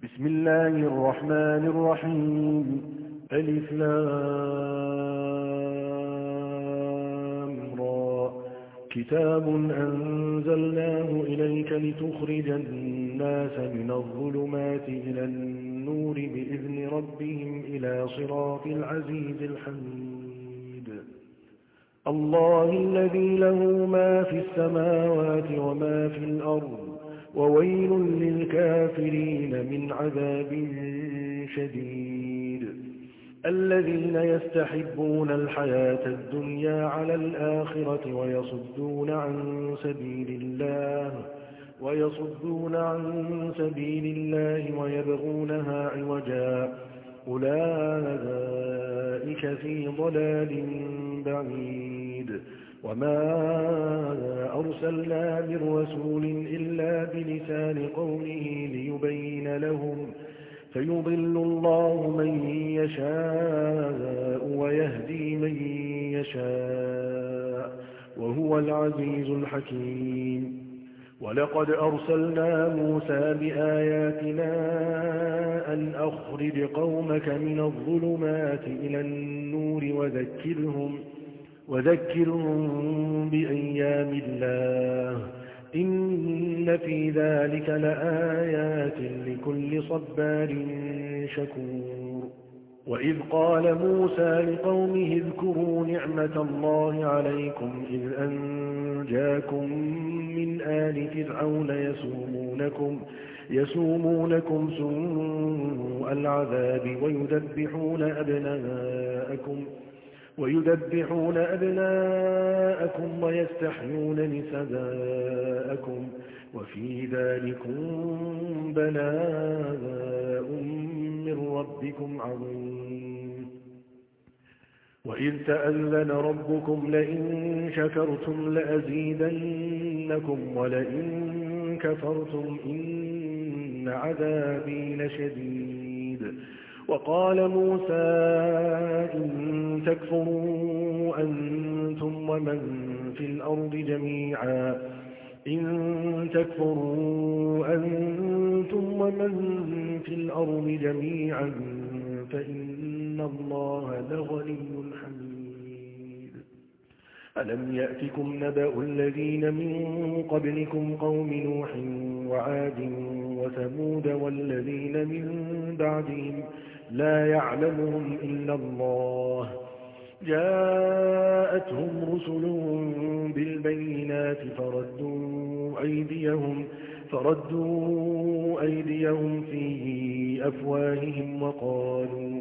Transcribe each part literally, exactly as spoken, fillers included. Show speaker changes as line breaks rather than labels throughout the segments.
بسم الله الرحمن الرحيم. ألف لام را. كتاب أنزلناه إليك لتخرج الناس من الظلمات إلى النور بإذن ربهم إلى صراط العزيز الحميد. الله الذي له ما في السماوات وما في الأرض، وويل للكافرين من عذاب شديد. الذين يستحبون الحياة الدنيا على الآخرة ويصدون عن سبيل الله ويصدون عن سبيل الله ويبغونها عوجا، أولئك في ضلال بعيد. وما أرسلنا من رسول إلا بلسان قومه ليبين لهم، فيضل الله من يشاء ويهدي من يشاء، وهو العزيز الحكيم. ولقد أرسلنا موسى بآياتنا أن أخرج قومك من الظلمات إلى النور وذكرهم وذكرهم بأيام الله، إن في ذلك لآيات لكل صبار شكور. وإذ قال موسى لقومه اذكروا نعمة الله عليكم إذ أنجاكم من آل فرعون يسومونكم, يسومونكم سوء العذاب ويذبحون أبناءكم ويذبحون أبناءكم ويستحيون نساءكم، وفي ذلكم بلاء من ربكم عظيم. وإذ تأذن ربكم لئن شكرتم لأزيدنكم ولئن كفرتم إن عذابي لشديد. وقال موسى إن تكفروا أنتم ومن في الأرض جميعا إن تكفروا أنتم ومن في الأرض جميعا فإن الله لغني حميد. ألم يأتكم نبأ الذين من قبلكم قوم نوح وعاد وثمود والذين من بعدهم لا يعلمهم إلا الله، جاءتهم رسلهم بالبينات فردوا أيديهم, فردوا أيديهم في أفواههم وقالوا,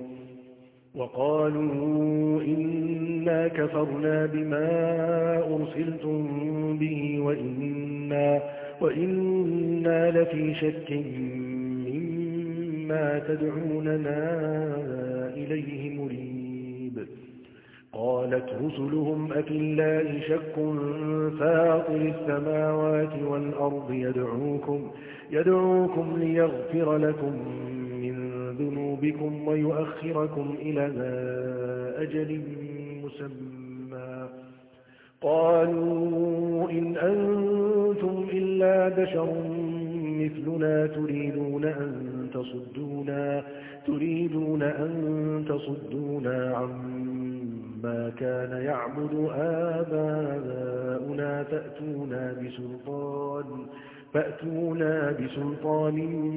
وقالوا إنا كفرنا بما أرسلتم به وإنا, وإنا لفي شك مما تدعوننا إليه مريب. قالت رسلهم أفي الله شك فاطر السماوات والأرض يدعوكم, يدعوكم ليغفر لكم من ذنوبكم ويؤخركم إلى أجل مسمى. قالوا إن أنتم إلا بشر مثلنا تريدون أن تصدونا, تريدون أن تصدونا عما كان يعبد آباؤنا فأتونا بسلطان, فأتونا بسلطان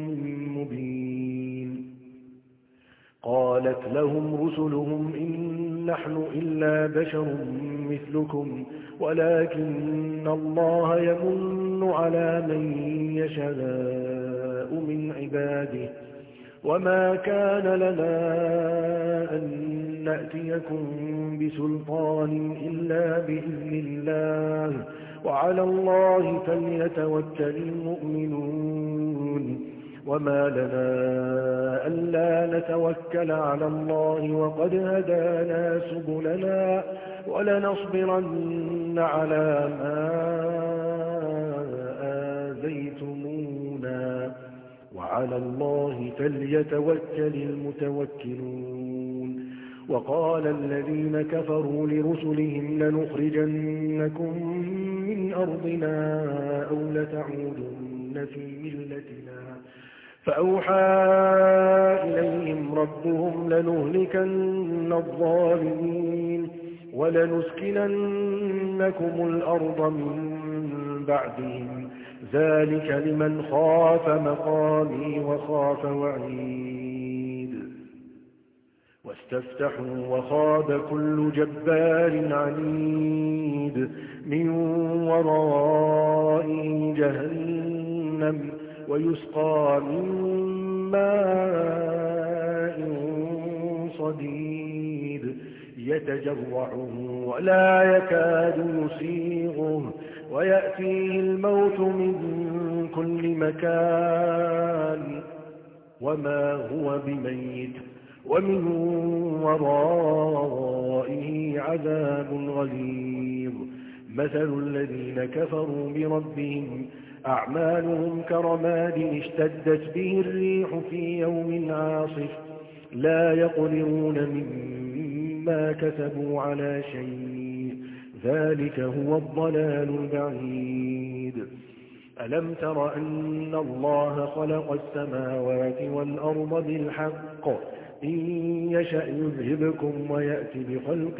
مبين. قالت لهم رسلهم إن نحن إلا بشر مثلكم ولكن الله يمن على من يشاء من عباده، وما كان لنا أن نأتيكم بسلطان إلا بإذن الله وعلى الله فليتوكل المؤمنون. وما لنا ألا نتوكل على الله وقد هدانا سبلنا ولنصبرن على ما آذيتمونا وعلى الله فليتوكل المتوكلون. وقال الذين كفروا لرسلهم لنخرجنكم من أرضنا أو لتعودن في ملتنا فأوحى إليهم ربهم لنهلكن الظالمين ولنسكننكم الأرض من بعدهم ذلك لمن خاف مقامي وخاف وعيد واستفتحوا وخاب كل جبار عنيد من ورائه جهنم ويسقى من ماء صديد يتجرعه ولا يكاد يسيغه ويأتيه الموت من كل مكان وما هو بميت ومن ورائه عذاب غليظ مثل الذين كفروا بربهم أعمالهم كرماد اشتدت به الريح في يوم عاصف لا يقدرون مما كسبوا على شيء ذلك هو الضلال البعيد ألم تر أن الله خلق السماوات والأرض بالحق إن يشأ يذهبكم ويأتي بخلق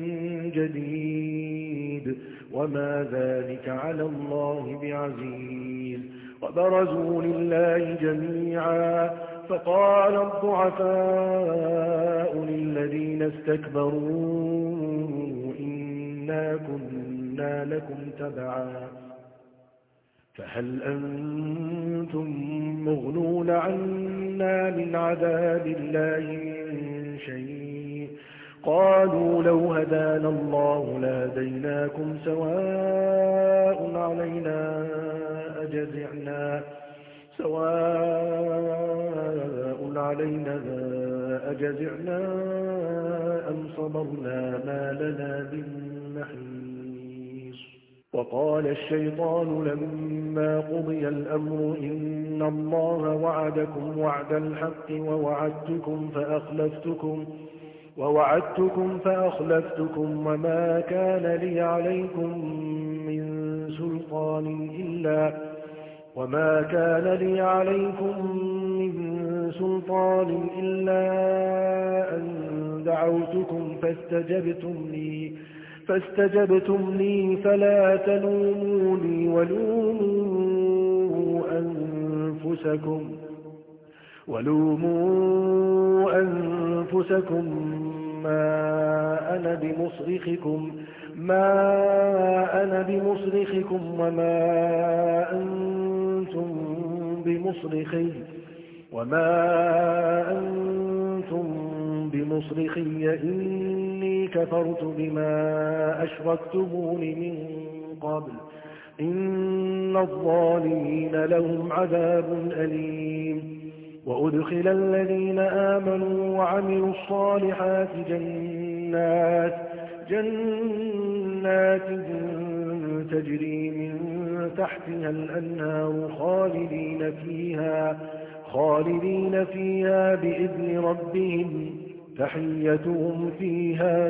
جديد وما ذلك على الله بعزيز وبرزوا لله جميعا فقال الضعفاء للذين استكبروا إنا كنا لكم تبعا فهل أنتم مغنون عنا من عذاب الله من شيء قالوا لو هدانا الله لهديناكم سواء علينا أجزعنا سواء علينا أجزعنا أم صبرنا ما لنا من محيص وقال الشيطان لما قضي الأمر إن الله وعدكم وعد الحق ووعدتكم فأخلفتكم ووعدتكم فأخلفتكم وما كان لي عليكم من سلطان إلا وما كان لي عليكم من سلطان إلا أن دعوتكم فاستجبتم لي فاستجبتم لي فلا تلوموني ولوموا أنفسكم ولوموا أنفسكم ما أنا بمصرخكم ما أنا بمصرخكم وما أنتم بمصرخي وما أنتم بمصرخي إني كفرت بما أشركتمون من قبل إن الظالمين لهم عذاب أليم وأدخل الذين آمنوا وعملوا الصالحات جنات جنات تجري من تحتها الأنهار خالدين فيها خالدين فيها بإذن ربهم تحيتهم فيها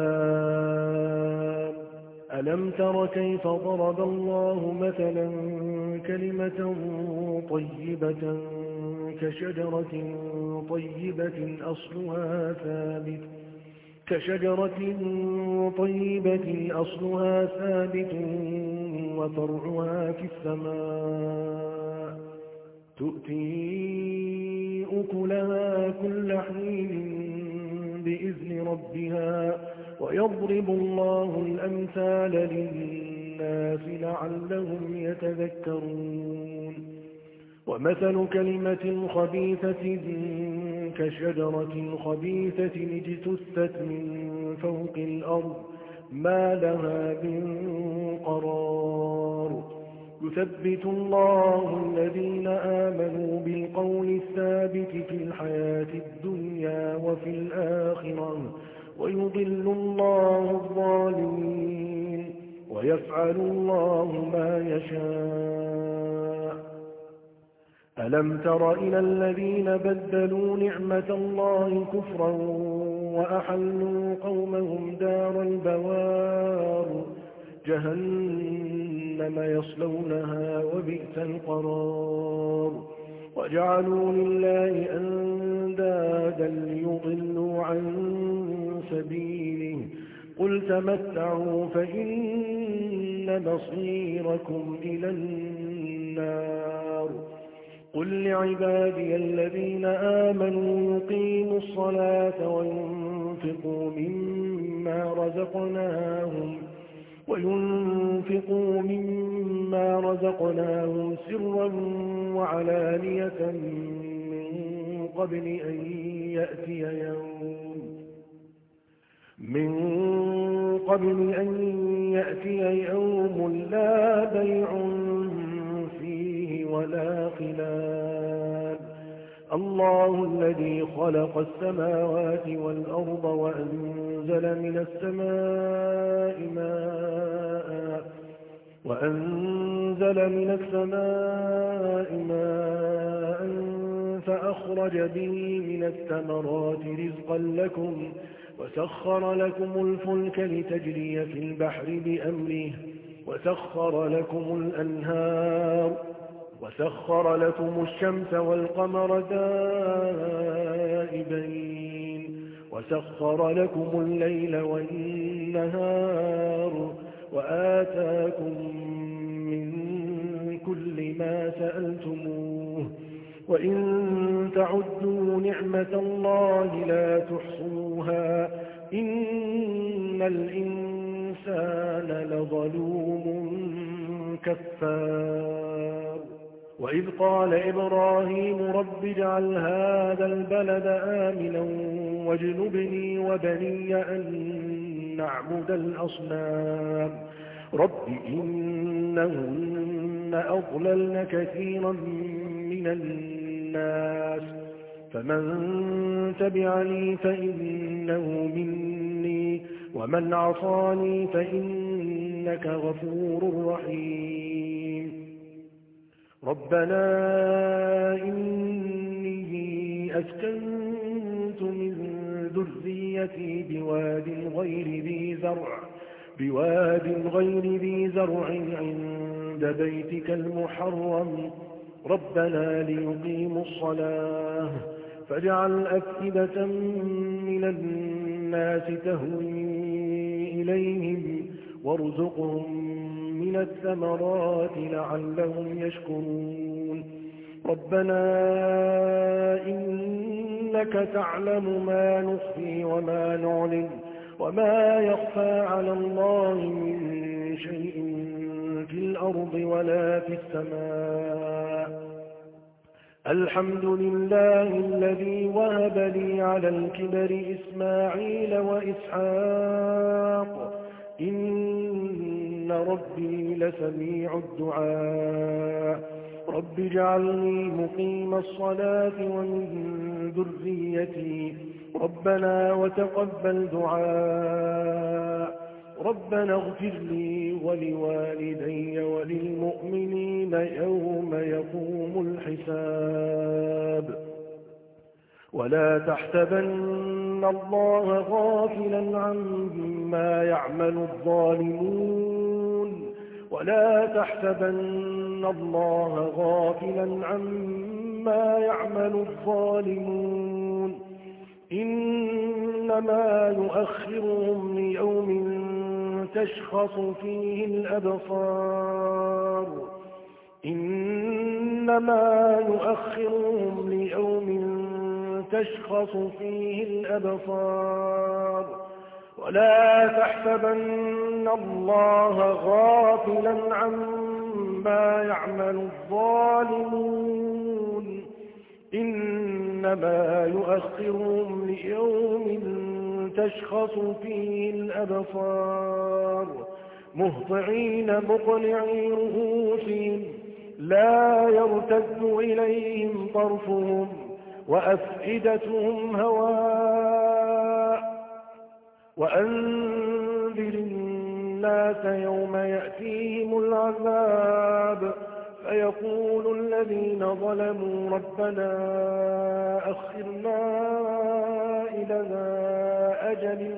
سلام ألم تر كيف ضرب الله مثلا كلمة طيبة كشجرة طيبة أصلها ثابت كشجرة طيبة أصلها ثابت وفرعها في السماء تؤتي أكلها كل حين بإذن ربها ويضرب الله الأمثال للناس لعلهم يتذكرون ومثل كلمة خبيثة كشجرة خبيثة اجتثت من فوق الأرض ما لها من قرار يثبت الله الذين آمنوا بالقول الثابت في الحياة الدنيا وفي الآخرة ويضل الله الظالمين ويفعل الله ما يشاء ألم تر إلى الذين بدلوا نعمة الله كفرا وأحلوا قومهم دار البوار جهنم يصلونها وبئس القرار وجعلوا لله أندادا ليضلوا عن سبيله قل تمتعوا فإن مصيركم إلى النار قل لعبادي الذين آمنوا يقيموا الصلاة وينفقوا مما رزقناهم وينفقوا مما رزقناهم سرا وعلانية من قبل أن يأتي يوم من قبل أن يأتي يوم لا بيع فيه ولا خلال الله الذي خلق السماوات والأرض وأنزل من السماء ماء وأنزل من السماء ماء فأخرج به من الثمرات رزقا لكم وسخر لكم الفلك لتجري في البحر بأمره وسخر لكم الأنهار وسخر لكم الشمس والقمر دائبين وسخر لكم الليل والنهار وآتاكم من كل ما سألتموه وإن تعدوا نعمة الله لا تحصوها إن الإنسان لظلوم كفار وإذ قال إبراهيم رب اجعل هذا البلد آمنا واجنبني وبني أن نعبد الأصنام رب إنهن أضللن كثيرا من الناس فمن تبعني فإنه مني ومن عصاني فإنك غفور رحيم ربنا إني أسكنت من ذريتي بواد غير ذي زرع بواد غير ذي زرع عند بيتك المحرم ربنا ليقيموا الصلاة فاجعل أفئدة من الناس تهوي إليهم وارزقهم من الثمرات لعلهم يشكرون ربنا إنك تعلم ما نخفي وما نعلن وما يخفى على الله من شيء في الأرض ولا في السماء الحمد لله الذي وهب لي على الكبر إسماعيل وإسحاق إن ربي لسميع الدعاء رب اجعلني مقيم الصلاة ومن ذريتي ربنا وتقبل دعاء ربنا اغفر لي ولوالدي وللمؤمنين يوم يقوم الحساب ولا تحسبن الله غافلا عما يعمل الظالمون ولا تحسبن الله غافلا عما يعمل الظالمون إنما يؤخرهم ليوم تشخص فيه الأبصار إنما يؤخرهم ليوم تشخص فيه الأبصار ولا تحسبن الله غافلا عما يعمل الظالمون إنما يؤخرهم ليوم تشخص فيه الأبصار مهطعين مقنعي رؤوسهم لا يرتد إليهم طرفهم وأفئدتهم هواء وأنذر الناس يوم يأتيهم العذاب فيقول الذين ظلموا ربنا أخرنا إلى أجل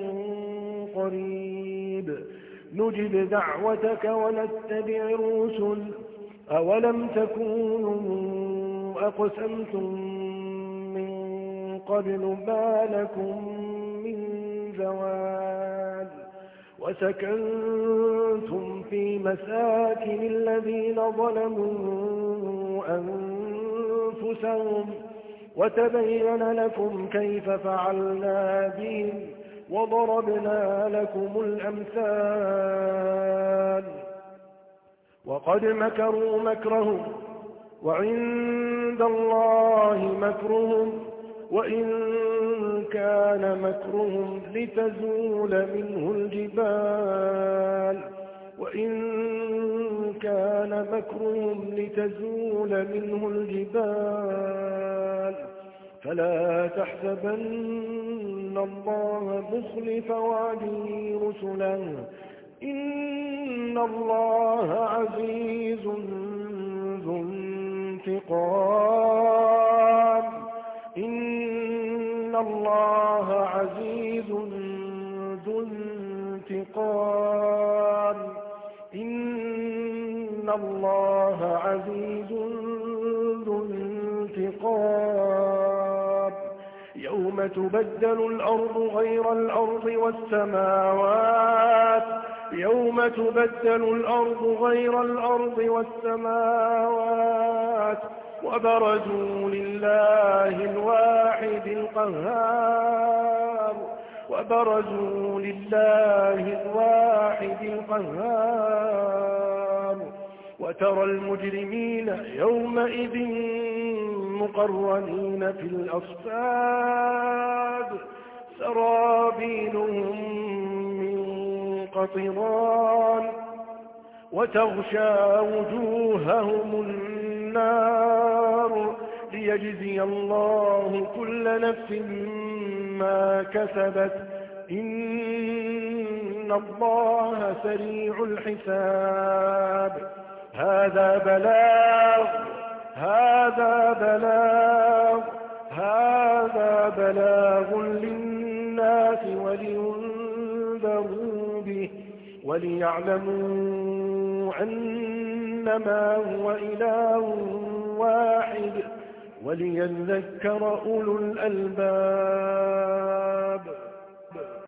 قريب نجب دعوتك ونتبع الرسل أولم تكونوا أقسمتم من قبل ما لكم من زوال وسكنتم في مساكن الذين ظلموا أنفسهم وتبين لكم كيف فعلنا بهم وضربنا لكم الأمثال وقد مكروا مكرهم وعند الله مكرهم وإن كان مكرهم لتزول منه الجبال وإن كان مكرهم لتزول منه الجبال فلا تحسبن الله مخلف وعده رسله إن الله عزيز ذو انتقام إن الله عزيز ذو انتقام إن الله عزيز ذو انتقام يوم تبدل الأرض غير الأرض والسماوات يوم تبدل الأرض غير الأرض والسماوات وبرزوا لله الواحد القهار وبرزوا لله الواحد القهار وترى المجرمين يومئذ مقرنين في الأصفاد سرابيلهم من قطران وتغشى وجوههم النار ليجزي الله كل نفس ما كسبت إن الله سريع الحساب هذا بلاغ هذا بلاغ هذا بلاغ للناس ولينذروا به وليعلموا أنما هو إله واحد وليذكر أولو الألباب